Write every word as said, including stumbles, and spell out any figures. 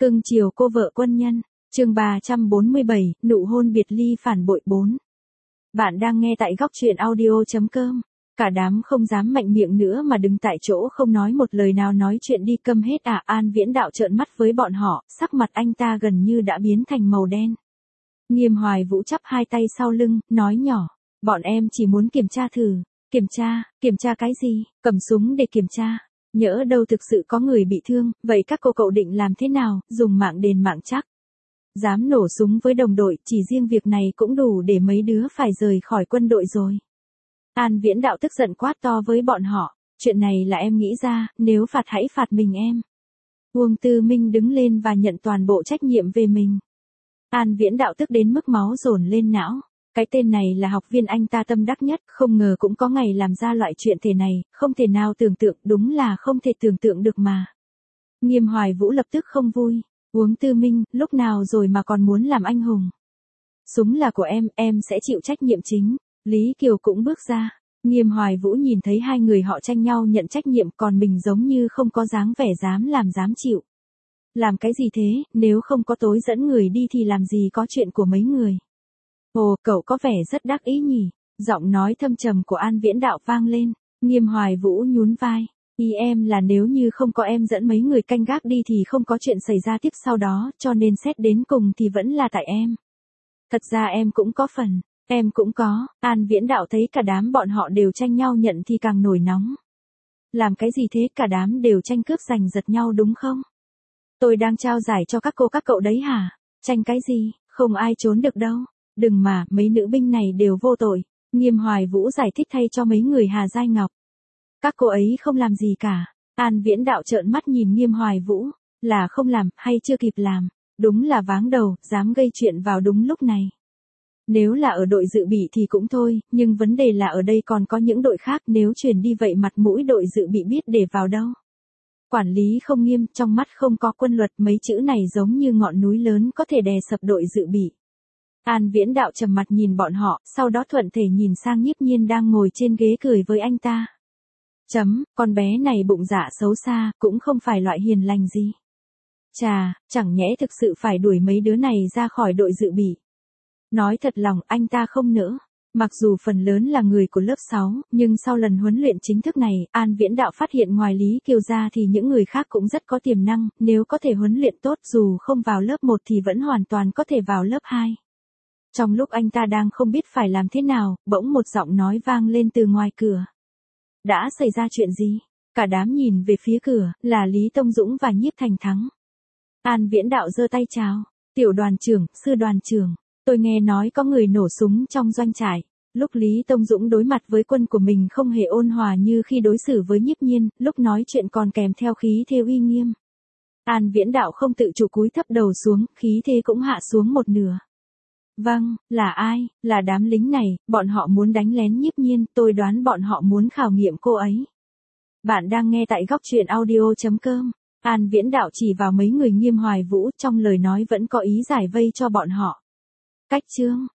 Cưng chiều cô vợ quân nhân. Chương ba trăm bốn mươi bảy, nụ hôn biệt ly phản bội bốn. Bạn đang nghe tại góc truyện audio chấm com. Cả đám không dám mạnh miệng nữa mà đứng tại chỗ không nói một lời nào, nói chuyện đi câm hết à. An Viễn Đạo trợn mắt với bọn họ, sắc mặt anh ta gần như đã biến thành màu đen. Nghiêm Hoài Vũ chắp hai tay sau lưng, nói nhỏ, bọn em chỉ muốn kiểm tra thử. Kiểm tra, kiểm tra cái gì? Cầm súng để kiểm tra. Nhỡ đâu thực sự có người bị thương, vậy các cô cậu định làm thế nào, dùng mạng đền mạng chắc. Dám nổ súng với đồng đội, chỉ riêng việc này cũng đủ để mấy đứa phải rời khỏi quân đội rồi. An Viễn Đạo tức giận quát to với bọn họ, chuyện này là em nghĩ ra, nếu phạt hãy phạt mình em. Uông Tư Minh đứng lên và nhận toàn bộ trách nhiệm về mình. An Viễn Đạo tức đến mức máu dồn lên não. Cái tên này là học viên anh ta tâm đắc nhất, không ngờ cũng có ngày làm ra loại chuyện thế này, không thể nào tưởng tượng, đúng là không thể tưởng tượng được mà. Nghiêm Hoài Vũ lập tức không vui. Uông Tư Minh, lúc nào rồi mà còn muốn làm anh hùng? Súng là của em, em sẽ chịu trách nhiệm chính. Lý Kiều cũng bước ra. Nghiêm Hoài Vũ nhìn thấy hai người họ tranh nhau nhận trách nhiệm, còn mình giống như không có dáng vẻ dám làm dám chịu. Làm cái gì thế, nếu không có tối dẫn người đi thì làm gì có chuyện của mấy người. Ồ, cậu có vẻ rất đắc ý nhỉ. Giọng nói thâm trầm của An Viễn Đạo vang lên. Nghiêm Hoài Vũ nhún vai. Ý em là nếu như không có em dẫn mấy người canh gác đi thì không có chuyện xảy ra tiếp sau đó, cho nên xét đến cùng thì vẫn là tại em. Thật ra em cũng có phần. Em cũng có. An Viễn Đạo thấy cả đám bọn họ đều tranh nhau nhận thì càng nổi nóng. Làm cái gì thế, cả đám đều tranh cướp giành giật nhau đúng không? Tôi đang trao giải cho các cô các cậu đấy hả? Tranh cái gì, không ai trốn được đâu. Đừng mà, mấy nữ binh này đều vô tội. Nghiêm Hoài Vũ giải thích thay cho mấy người Hà Giai Ngọc. Các cô ấy không làm gì cả. An Viễn Đạo trợn mắt nhìn Nghiêm Hoài Vũ. Là không làm, hay chưa kịp làm. Đúng là váng đầu, dám gây chuyện vào đúng lúc này. Nếu là ở đội dự bị thì cũng thôi, nhưng vấn đề là ở đây còn có những đội khác, nếu truyền đi vậy mặt mũi đội dự bị biết để vào đâu. Quản lý không nghiêm, trong mắt không có quân luật, mấy chữ này giống như ngọn núi lớn có thể đè sập đội dự bị. An Viễn Đạo trầm mặt nhìn bọn họ, sau đó thuận thể nhìn sang Nhiếp Nhiên đang ngồi trên ghế cười với anh ta. Chấm, con bé này bụng dạ xấu xa, cũng không phải loại hiền lành gì. Chà, chẳng nhẽ thực sự phải đuổi mấy đứa này ra khỏi đội dự bị. Nói thật lòng, anh ta không nỡ. Mặc dù phần lớn là người của lớp sáu, nhưng sau lần huấn luyện chính thức này, An Viễn Đạo phát hiện ngoài Lý Kiều ra thì những người khác cũng rất có tiềm năng, nếu có thể huấn luyện tốt dù không vào lớp một thì vẫn hoàn toàn có thể vào lớp hai. Trong lúc anh ta đang không biết phải làm thế nào, bỗng một giọng nói vang lên từ ngoài cửa. Đã xảy ra chuyện gì? Cả đám nhìn về phía cửa, là Lý Tông Dũng và Nhiếp Thành Thắng. An Viễn Đạo giơ tay chào. Tiểu đoàn trưởng, sư đoàn trưởng. Tôi nghe nói có người nổ súng trong doanh trại. Lúc Lý Tông Dũng đối mặt với quân của mình không hề ôn hòa như khi đối xử với Nhiếp Nhiên, lúc nói chuyện còn kèm theo khí thế uy nghiêm. An Viễn Đạo không tự chủ cúi thấp đầu xuống, khí thế cũng hạ xuống một nửa. Vâng, là ai? Là đám lính này, bọn họ muốn đánh lén Nhiếp Nhiên, tôi đoán bọn họ muốn khảo nghiệm cô ấy. Bạn đang nghe tại góc truyện audio chấm com. An Viễn Đạo chỉ vào mấy người Nghiêm Hoài Vũ, trong lời nói vẫn có ý giải vây cho bọn họ. Cách chương,